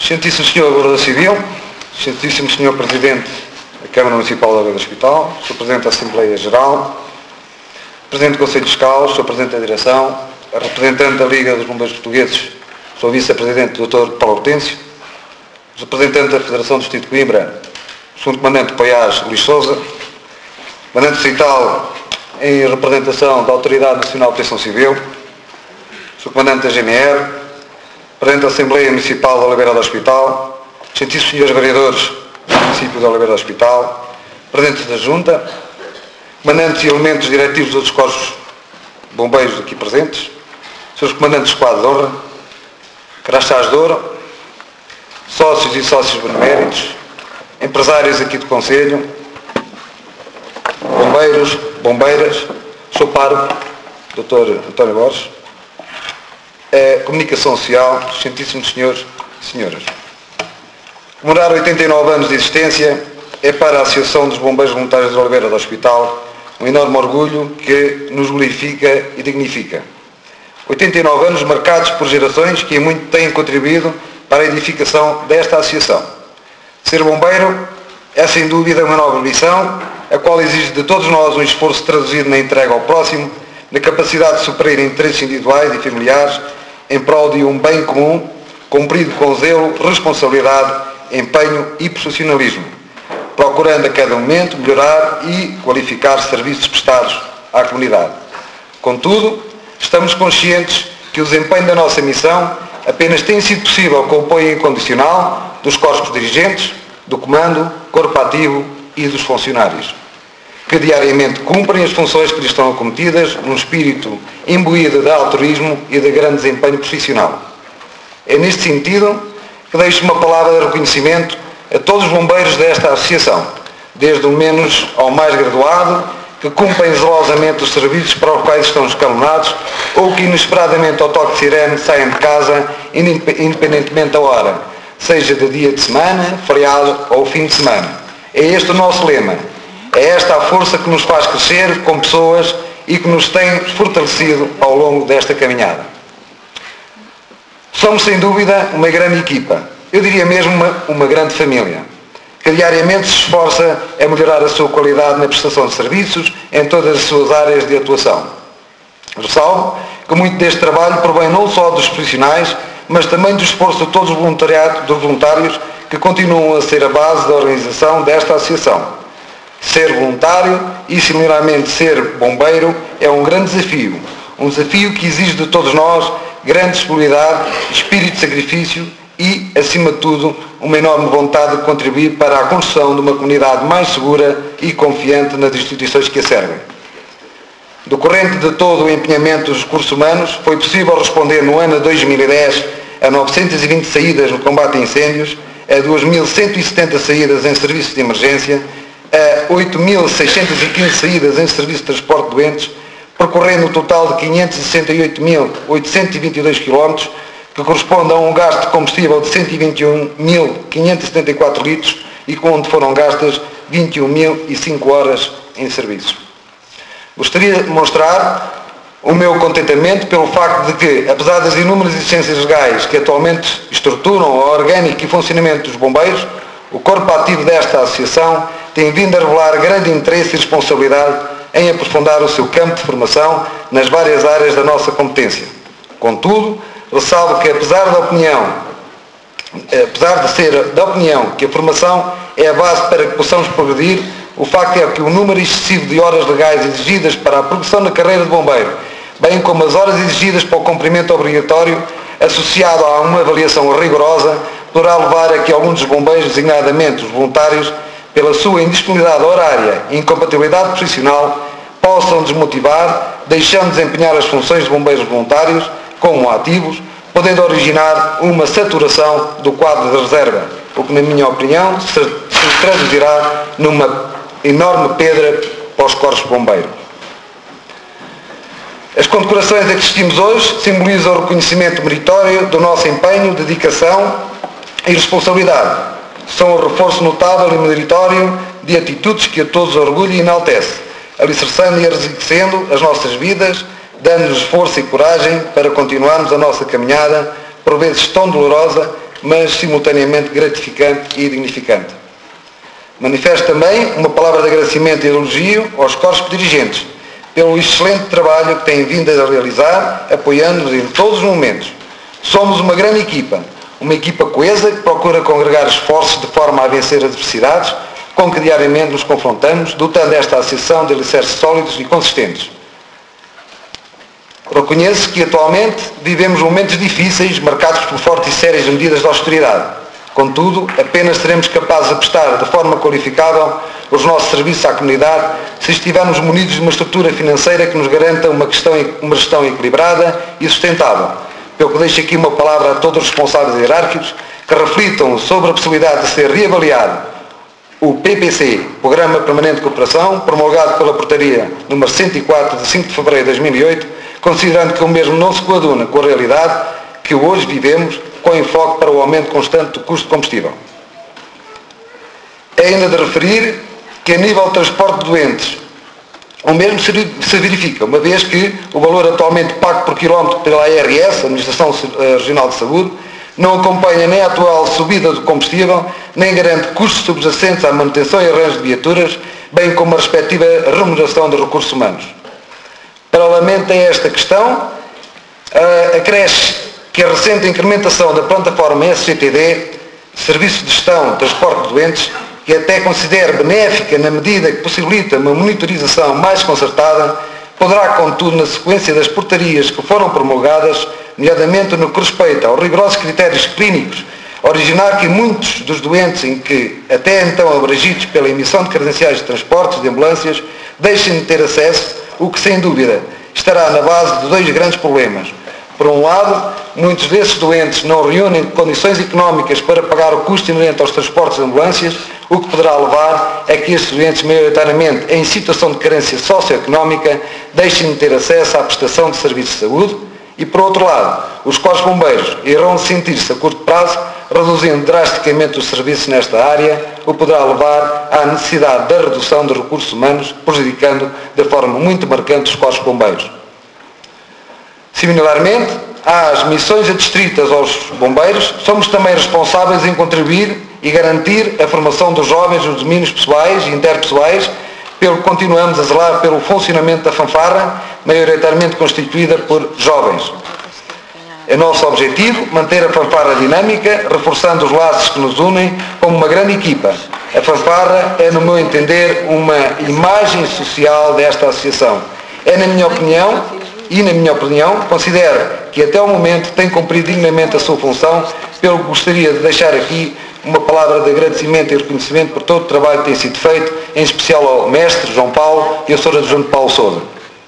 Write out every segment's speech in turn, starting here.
Excelentíssimo Sr. Guarda Civil, Excelentíssimo Sr. Presidente da Câmara Municipal de Oliveira do Hospital, Sr. Presidente da Assembleia Geral, Presidente do Conselho Fiscal, Sr. Presidente da Direção, a representante da Liga dos Bombeiros Portugueses, Sr. Vice-Presidente Dr. Paulo Hortêncio, o representante da Federação do Distrito de Coimbra, o Sr. Comandante de Poiás, Luís Sousa, Comandante Distrital em representação da Autoridade Nacional de Proteção Civil, o Sr. Comandante da GNR, Presidente da Assembleia Municipal de Oliveira do Hospital, excelentíssimos senhores vereadores do município de Oliveira do Hospital, Presidentes da Junta, Comandantes e elementos diretivos dos outros corpos de bombeiros aqui presentes, Srs. Comandantes de Esquadro de Honra, Crachás de Ouro, sócios e sócios beneméritos, empresários aqui do Conselho, bombeiros, bombeiras, Sr. Parvo, Dr. António Borges, Comunicação Social, excelentíssimos senhores e senhoras. Comemorar 89 anos de existência é para a Associação dos Bombeiros Voluntários de Oliveira do Hospital um enorme orgulho que nos glorifica e dignifica. 89 anos marcados por gerações que em muito têm contribuído para a edificação desta associação. Ser bombeiro é sem dúvida uma nova missão, a qual exige de todos nós um esforço traduzido na entrega ao próximo, na capacidade de superar interesses individuais e familiares em prol de um bem comum, cumprido com zelo, responsabilidade, empenho e profissionalismo, procurando a cada momento melhorar e qualificar serviços prestados à comunidade. Contudo, estamos conscientes que o desempenho da nossa missão apenas tem sido possível com o apoio incondicional dos corpos dirigentes, do comando, corpo ativo e dos funcionários, que diariamente cumprem as funções que lhes estão acometidas num espírito imbuído de altruísmo e de grande desempenho profissional. É neste sentido que deixo uma palavra de reconhecimento a todos os bombeiros desta associação, desde o menos ao mais graduado, que cumprem zelosamente os serviços para os quais estão escalonados ou que inesperadamente ao toque de sirene saem de casa independentemente da hora, seja de dia de semana, feriado ou fim de semana. É este o nosso lema. É esta a força que nos faz crescer como pessoas e que nos tem fortalecido ao longo desta caminhada. Somos sem dúvida uma grande equipa, eu diria mesmo uma grande família, que diariamente se esforça a melhorar a sua qualidade na prestação de serviços em todas as suas áreas de atuação. Ressalvo que muito deste trabalho provém não só dos profissionais, mas também do esforço de todos os voluntários que continuam a ser a base da organização desta associação. Ser voluntário e, similarmente, ser bombeiro é um grande desafio. Um desafio que exige de todos nós grande disponibilidade, espírito de sacrifício e, acima de tudo, uma enorme vontade de contribuir para a construção de uma comunidade mais segura e confiante nas instituições que a servem. Decorrente de todo o empenhamento dos recursos humanos, foi possível responder no ano de 2010 a 920 saídas no combate a incêndios, a 2.170 saídas em serviços de emergência, a 8.615 saídas em serviço de transporte de doentes, percorrendo um total de 568.822 km, que corresponde a um gasto de combustível de 121.574 litros e onde foram gastas 21.005 horas em serviço. Gostaria de demonstrar o meu contentamento pelo facto de que, apesar das inúmeras exigências legais que atualmente estruturam o orgânico e funcionamento dos bombeiros, o corpo ativo desta associação tem vindo a revelar grande interesse e responsabilidade em aprofundar o seu campo de formação nas várias áreas da nossa competência. Contudo, ressalvo que apesar de ser da opinião que a formação é a base para que possamos progredir, o facto é que o número excessivo de horas legais exigidas para a progressão na carreira de bombeiro, bem como as horas exigidas para o cumprimento obrigatório, associado a uma avaliação rigorosa, poderá levar a que alguns dos bombeiros, designadamente os voluntários, pela sua indisponibilidade horária e incompatibilidade profissional, possam desmotivar, deixando de desempenhar as funções de bombeiros voluntários como ativos, podendo originar uma saturação do quadro de reserva, o que, na minha opinião, se traduzirá numa enorme pedra para os corpos de bombeiros. As condecorações a que assistimos hoje simbolizam o reconhecimento meritório do nosso empenho, dedicação e responsabilidade. São um reforço notável e meritório de atitudes que a todos orgulha e enaltece, alicerçando e enriquecendo as nossas vidas, dando-nos força e coragem para continuarmos a nossa caminhada, por vezes tão dolorosa, mas simultaneamente gratificante e dignificante. Manifesto também uma palavra de agradecimento e elogio aos corpos dirigentes pelo excelente trabalho que têm vindo a realizar, apoiando-nos em todos os momentos. Somos uma grande equipa, uma equipa coesa que procura congregar esforços de forma a vencer as adversidades com que diariamente nos confrontamos, dotando esta associação de alicerces sólidos e consistentes. Reconheço que atualmente vivemos momentos difíceis, marcados por fortes e sérias medidas de austeridade. Contudo, apenas seremos capazes de prestar de forma qualificável os nossos serviços à comunidade se estivermos munidos de uma estrutura financeira que nos garanta uma gestão equilibrada e sustentável. Pelo que deixo aqui uma palavra a todos os responsáveis hierárquicos que reflitam sobre a possibilidade de ser reavaliado o PPC, Programa Permanente de Cooperação, promulgado pela Portaria número 104 de 5 de fevereiro de 2008, considerando que o mesmo não se coaduna com a realidade que hoje vivemos, com enfoque para o aumento constante do custo de combustível. É ainda de referir que a nível de transporte de doentes, o mesmo se verifica, uma vez que o valor atualmente pago por quilómetro pela ARS, Administração Regional de Saúde, não acompanha nem a atual subida do combustível, nem garante custos subjacentes à manutenção e arranjo de viaturas, bem como a respectiva remuneração de recursos humanos. Paralelamente a esta questão, acresce que a recente incrementação da plataforma SGTD, Serviço de Gestão de Transporte de Doentes, que até considero benéfica na medida que possibilita uma monitorização mais concertada, poderá, contudo, na sequência das portarias que foram promulgadas, nomeadamente no que respeita aos rigorosos critérios clínicos, originar que muitos dos doentes em que até então abrangidos pela emissão de credenciais de transportes de ambulâncias deixem de ter acesso, o que sem dúvida estará na base de dois grandes problemas. Por um lado, muitos desses doentes não reúnem condições económicas para pagar o custo inerente aos transportes de ambulâncias, o que poderá levar a que estes doentes, maioritariamente em situação de carência socioeconómica, deixem de ter acesso à prestação de serviços de saúde. E, por outro lado, os corpos bombeiros irão sentir-se a curto prazo, reduzindo drasticamente os serviços nesta área, o que poderá levar à necessidade da redução de recursos humanos, prejudicando de forma muito marcante os corpos bombeiros. Similarmente, às missões adstritas aos bombeiros, somos também responsáveis em contribuir e garantir a formação dos jovens nos domínios pessoais e interpessoais, pelo que continuamos a zelar pelo funcionamento da fanfarra, maioritariamente constituída por jovens. É nosso objetivo manter a fanfarra dinâmica, reforçando os laços que nos unem como uma grande equipa. A fanfarra é, no meu entender, uma imagem social desta associação. Na minha opinião, considero que até o momento tem cumprido dignamente a sua função, pelo que gostaria de deixar aqui uma palavra de agradecimento e reconhecimento por todo o trabalho que tem sido feito, em especial ao mestre João Paulo e ao Sr. Adjunto Paulo Sousa.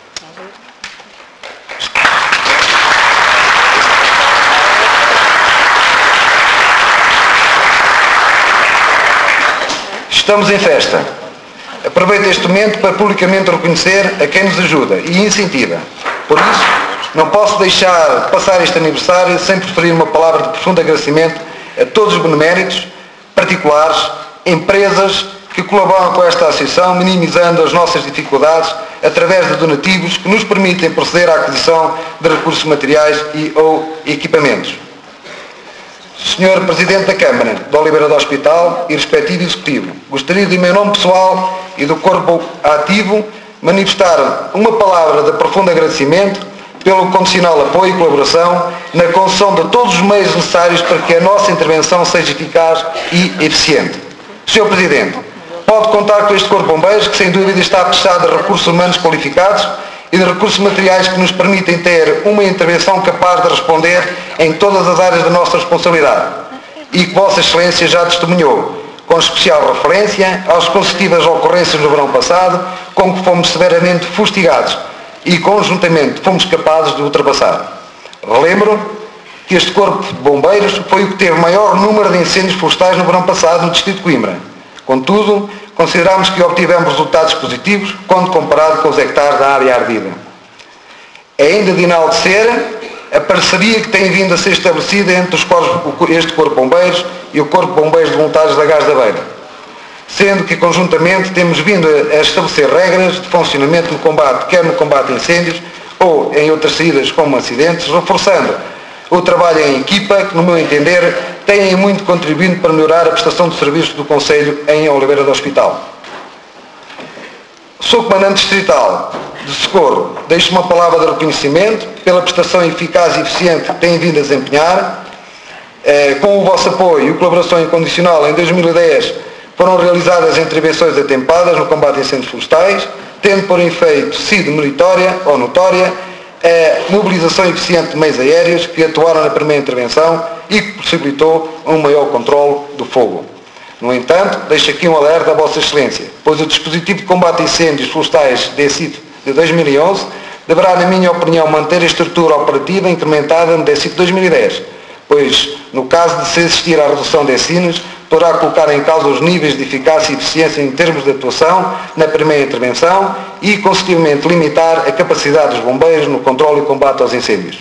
Estamos em festa. Aproveito este momento para publicamente reconhecer a quem nos ajuda e incentiva. Por isso, não posso deixar passar este aniversário sem preferir uma palavra de profundo agradecimento a todos os beneméritos, particulares, empresas que colaboram com esta associação, minimizando as nossas dificuldades através de donativos que nos permitem proceder à aquisição de recursos materiais ou equipamentos. Sr. Presidente da Câmara de Oliveira do Hospital e respectivo Executivo, gostaria de, em meu nome pessoal e do Corpo Ativo, manifestar uma palavra de profundo agradecimento pelo condicional apoio e colaboração na concessão de todos os meios necessários para que a nossa intervenção seja eficaz e eficiente. Sr. Presidente, pode contar com este Corpo de Bombeiros, que sem dúvida está atestado de recursos humanos qualificados e de recursos materiais que nos permitem ter uma intervenção capaz de responder em todas as áreas da nossa responsabilidade e que Vossa Excelência já testemunhou, com especial referência às consecutivas ocorrências no verão passado, com que fomos severamente fustigados e conjuntamente fomos capazes de ultrapassar. Relembro que este Corpo de Bombeiros foi o que teve maior número de incêndios florestais no verão passado no Distrito de Coimbra. Contudo, consideramos que obtivemos resultados positivos quando comparado com os hectares da área ardida. É ainda de enaltecer a parceria que tem vindo a ser estabelecida entre este Corpo de Bombeiros e o Corpo de Bombeiros de Voluntários da Gás da Beira, sendo que conjuntamente temos vindo a estabelecer regras de funcionamento no combate, quer no combate a incêndios ou em outras saídas como acidentes, reforçando o trabalho em equipa que, no meu entender, têm muito contribuído para melhorar a prestação de serviços do Concelho em Oliveira do Hospital. Sou comandante distrital de socorro. Deixo uma palavra de reconhecimento pela prestação eficaz e eficiente que têm vindo a desempenhar. Com o vosso apoio e colaboração incondicional, em 2010 foram realizadas intervenções atempadas no combate a incêndios florestais, tendo por efeito sido meritória ou notória a mobilização eficiente de meios aéreos que atuaram na primeira intervenção e que possibilitou um maior controle do fogo. No entanto, deixo aqui um alerta à Vossa Excelência, pois o dispositivo de combate a incêndios florestais DECIF de 2011 deverá, na minha opinião, manter a estrutura operativa incrementada no DECIF de 2010, pois, no caso de se existir a redução de ensinos, poderá colocar em causa os níveis de eficácia e eficiência em termos de atuação na primeira intervenção e, consequentemente, limitar a capacidade dos bombeiros no controle e combate aos incêndios.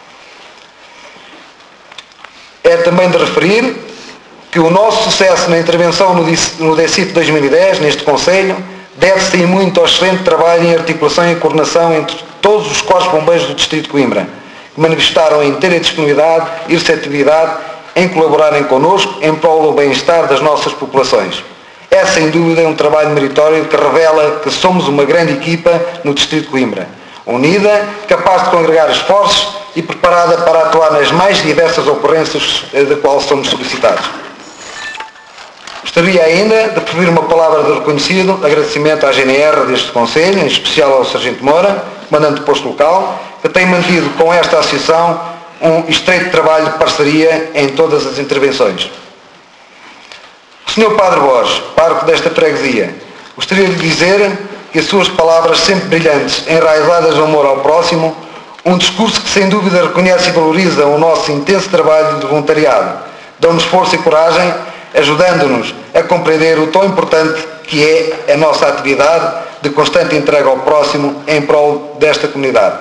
É também de referir que o nosso sucesso na intervenção no DECIF 2010, neste Concelho, deve-se muito ao excelente trabalho em articulação e coordenação entre todos os corpos bombeiros do Distrito de Coimbra, que manifestaram a inteira disponibilidade e receptividade em colaborarem connosco em prol do bem-estar das nossas populações. É sem dúvida um trabalho meritório que revela que somos uma grande equipa no Distrito de Coimbra, unida, capaz de congregar esforços e preparada para atuar nas mais diversas ocorrências da qual somos solicitados. Gostaria ainda de preferir uma palavra de reconhecido agradecimento à GNR deste Concelho, em especial ao Sargento Moura, comandante do posto local, que tem mantido com esta associação um estreito trabalho de parceria em todas as intervenções. Sr. Padre Borges, pároco desta freguesia, gostaria de dizer que as suas palavras sempre brilhantes, enraizadas no amor ao próximo, um discurso que sem dúvida reconhece e valoriza o nosso intenso trabalho de voluntariado, dão-nos força e coragem, ajudando-nos a compreender o tão importante que é a nossa atividade de constante entrega ao próximo em prol desta comunidade.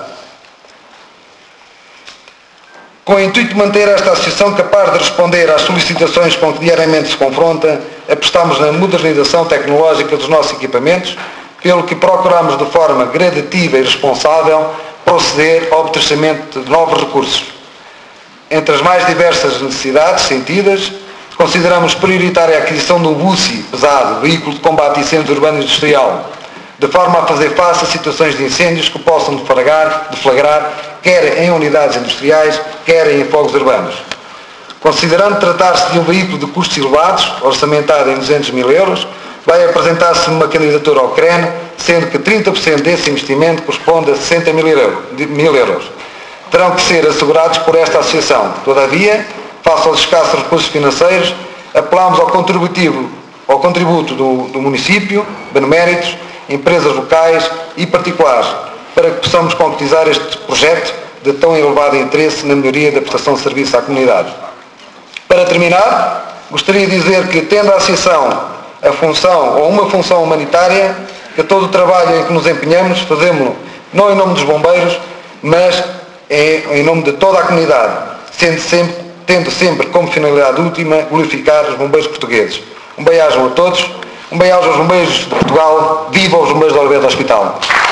Com o intuito de manter esta associação capaz de responder às solicitações com que diariamente se confronta, apostamos na modernização tecnológica dos nossos equipamentos, pelo que procuramos de forma gradativa e responsável proceder ao abastecimento de novos recursos. Entre as mais diversas necessidades sentidas, consideramos prioritária a aquisição de um BUSI pesado, veículo de combate a incêndios urbano e industrial, de forma a fazer face a situações de incêndios que possam deflagrar, quer em unidades industriais, quer em fogos urbanos. Considerando tratar-se de um veículo de custos elevados, orçamentado em 200 mil euros, vai apresentar-se uma candidatura ao CREN, sendo que 30% desse investimento corresponde a 60 mil euros. Terão que ser assegurados por esta associação. Todavia, face aos escassos recursos financeiros, apelamos ao contributo do município, beneméritos, empresas locais e particulares, para que possamos concretizar este projeto de tão elevado interesse na melhoria da prestação de serviço à comunidade. Para terminar, gostaria de dizer que, tendo a associação a função ou uma função humanitária, que todo o trabalho em que nos empenhamos fazemos-lo não em nome dos bombeiros, mas em nome de toda a comunidade, tendo sempre como finalidade última glorificar os bombeiros portugueses. Um bem-aja a todos, um bem-aja aos bombeiros de Portugal, viva os bombeiros de Oliveira do Hospital!